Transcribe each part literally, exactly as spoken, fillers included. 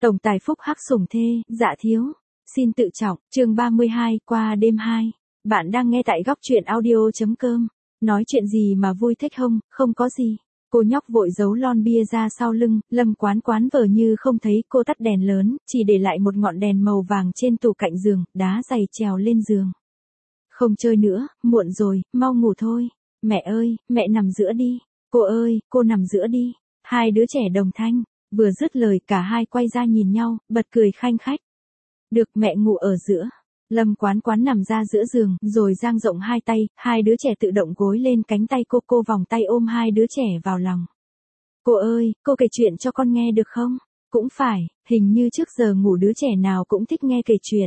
Tổng tài phúc hắc sủng thê, dạ thiếu. Xin tự trọng, chương ba mươi hai, qua đêm hai. Bạn đang nghe tại góc truyện audio chấm com. Nói chuyện gì mà vui thích không, không có gì. Cô nhóc vội giấu lon bia ra sau lưng, Lâm Quán Quán vờ như không thấy, cô tắt đèn lớn, chỉ để lại một ngọn đèn màu vàng trên tủ cạnh giường, đá giày trèo lên giường. Không chơi nữa, muộn rồi, mau ngủ thôi. Mẹ ơi, mẹ nằm giữa đi. Cô ơi, cô nằm giữa đi. Hai đứa trẻ đồng thanh. Vừa dứt lời cả hai quay ra nhìn nhau, bật cười khanh khách. Được, mẹ ngủ ở giữa. Lâm Quán Quán nằm ra giữa giường, rồi dang rộng hai tay, hai đứa trẻ tự động gối lên cánh tay cô, cô vòng tay ôm hai đứa trẻ vào lòng. Cô ơi, cô kể chuyện cho con nghe được không? Cũng phải, hình như trước giờ ngủ đứa trẻ nào cũng thích nghe kể chuyện.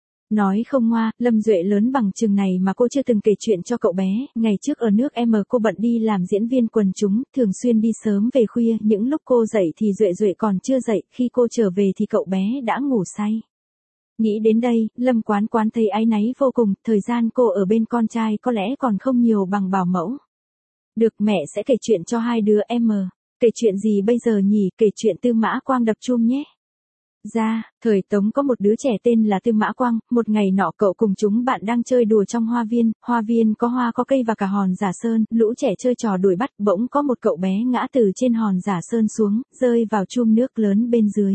Nói không ngoa, Lâm Duệ lớn bằng chừng này mà cô chưa từng kể chuyện cho cậu bé. Ngày trước ở nước M cô bận đi làm diễn viên quần chúng, thường xuyên đi sớm về khuya, những lúc cô dậy thì Duệ Duệ còn chưa dậy, khi cô trở về thì cậu bé đã ngủ say. Nghĩ đến đây, Lâm Quán Quán thấy áy náy vô cùng, thời gian cô ở bên con trai có lẽ còn không nhiều bằng bảo mẫu. Được, mẹ sẽ kể chuyện cho hai đứa em. Kể chuyện gì bây giờ nhỉ? Kể chuyện Tư Mã Quang đập chum nhé. Ra, thời Tống có một đứa trẻ tên là Tư Mã Quang, một ngày nọ cậu cùng chúng bạn đang chơi đùa trong hoa viên, hoa viên có hoa có cây và cả hòn giả sơn, lũ trẻ chơi trò đuổi bắt, bỗng có một cậu bé ngã từ trên hòn giả sơn xuống, rơi vào chum nước lớn bên dưới.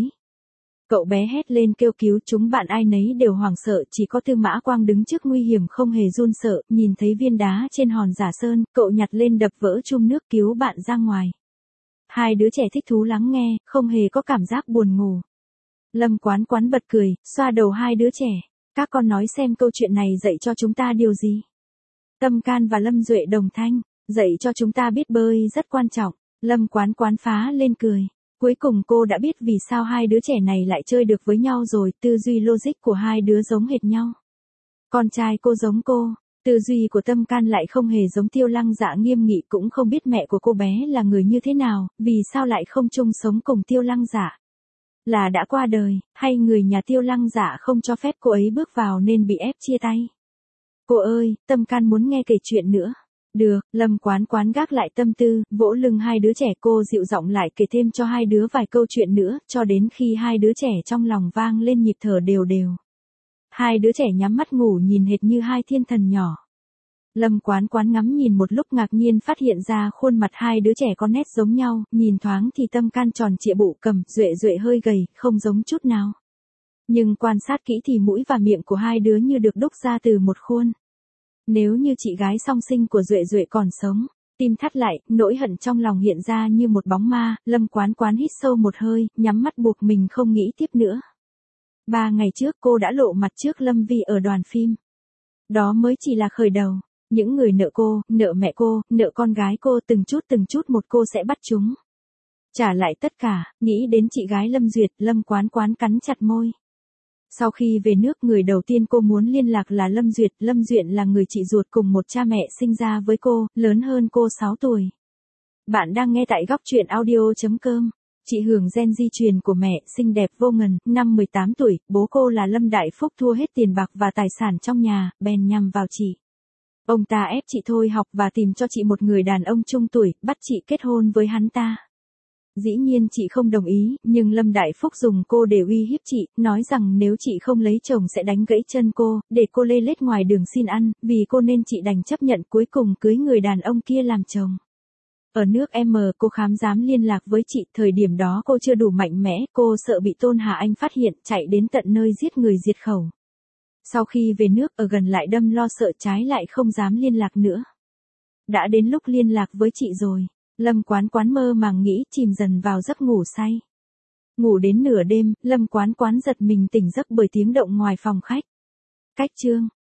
Cậu bé hét lên kêu cứu, chúng bạn ai nấy đều hoảng sợ, chỉ có Tư Mã Quang đứng trước nguy hiểm không hề run sợ, nhìn thấy viên đá trên hòn giả sơn, cậu nhặt lên đập vỡ chum nước cứu bạn ra ngoài. Hai đứa trẻ thích thú lắng nghe, không hề có cảm giác buồn ngủ. Lâm Quán Quán bật cười, xoa đầu hai đứa trẻ. Các con nói xem câu chuyện này dạy cho chúng ta điều gì? Tâm Can và Lâm Duệ đồng thanh, dạy cho chúng ta biết bơi rất quan trọng. Lâm Quán Quán phá lên cười. Cuối cùng cô đã biết vì sao hai đứa trẻ này lại chơi được với nhau rồi, tư duy logic của hai đứa giống hệt nhau. Con trai cô giống cô, tư duy của Tâm Can lại không hề giống Tiêu Lăng Dạ nghiêm nghị, cũng không biết mẹ của cô bé là người như thế nào, vì sao lại không chung sống cùng Tiêu Lăng Dạ. Là đã qua đời, hay người nhà Tiêu Lăng Dạ không cho phép cô ấy bước vào nên bị ép chia tay? Cô ơi, Tâm Can muốn nghe kể chuyện nữa. Được, Lâm Quán Quán gác lại tâm tư, vỗ lưng hai đứa trẻ, cô dịu giọng lại kể thêm cho hai đứa vài câu chuyện nữa, cho đến khi hai đứa trẻ trong lòng vang lên nhịp thở đều đều. Hai đứa trẻ nhắm mắt ngủ nhìn hệt như hai thiên thần nhỏ. Lâm Quán Quán ngắm nhìn một lúc ngạc nhiên phát hiện ra khuôn mặt hai đứa trẻ có nét giống nhau, nhìn thoáng thì Tâm Can tròn trịa bụ cầm, Duệ Duệ hơi gầy, không giống chút nào. Nhưng quan sát kỹ thì mũi và miệng của hai đứa như được đúc ra từ một khuôn. Nếu như chị gái song sinh của Duệ Duệ còn sống, tim thắt lại, nỗi hận trong lòng hiện ra như một bóng ma, Lâm Quán Quán hít sâu một hơi, nhắm mắt buộc mình không nghĩ tiếp nữa. Ba ngày trước cô đã lộ mặt trước Lâm Vi ở đoàn phim. Đó mới chỉ là khởi đầu. Những người nợ cô, nợ mẹ cô, nợ con gái cô, từng chút từng chút một cô sẽ bắt chúng. Trả lại tất cả, nghĩ đến chị gái Lâm Duyệt, Lâm Quán Quán cắn chặt môi. Sau khi về nước, người đầu tiên cô muốn liên lạc là Lâm Duyệt. Lâm Duyệt là người chị ruột cùng một cha mẹ sinh ra với cô, lớn hơn cô sáu tuổi. Bạn đang nghe tại góc truyện audio chấm com. Chị hưởng gen di truyền của mẹ, xinh đẹp vô ngần, năm mười tám tuổi, bố cô là Lâm Đại Phúc thua hết tiền bạc và tài sản trong nhà, bèn nhằm vào chị. Ông ta ép chị thôi học và tìm cho chị một người đàn ông trung tuổi, bắt chị kết hôn với hắn ta. Dĩ nhiên chị không đồng ý, nhưng Lâm Đại Phúc dùng cô để uy hiếp chị, nói rằng nếu chị không lấy chồng sẽ đánh gãy chân cô, để cô lê lết ngoài đường xin ăn, vì cô nên chị đành chấp nhận, cuối cùng cưới người đàn ông kia làm chồng. Ở nước M cô khám dám liên lạc với chị, thời điểm đó cô chưa đủ mạnh mẽ, cô sợ bị Tôn Hà Anh phát hiện, chạy đến tận nơi giết người diệt khẩu. Sau khi về nước ở gần lại đâm lo sợ trái lại không dám liên lạc nữa. Đã đến lúc liên lạc với chị rồi. Lâm Quán Quán mơ màng nghĩ, chìm dần vào giấc ngủ say. Ngủ đến nửa đêm, Lâm Quán Quán giật mình tỉnh giấc bởi tiếng động ngoài phòng khách. Cách chương.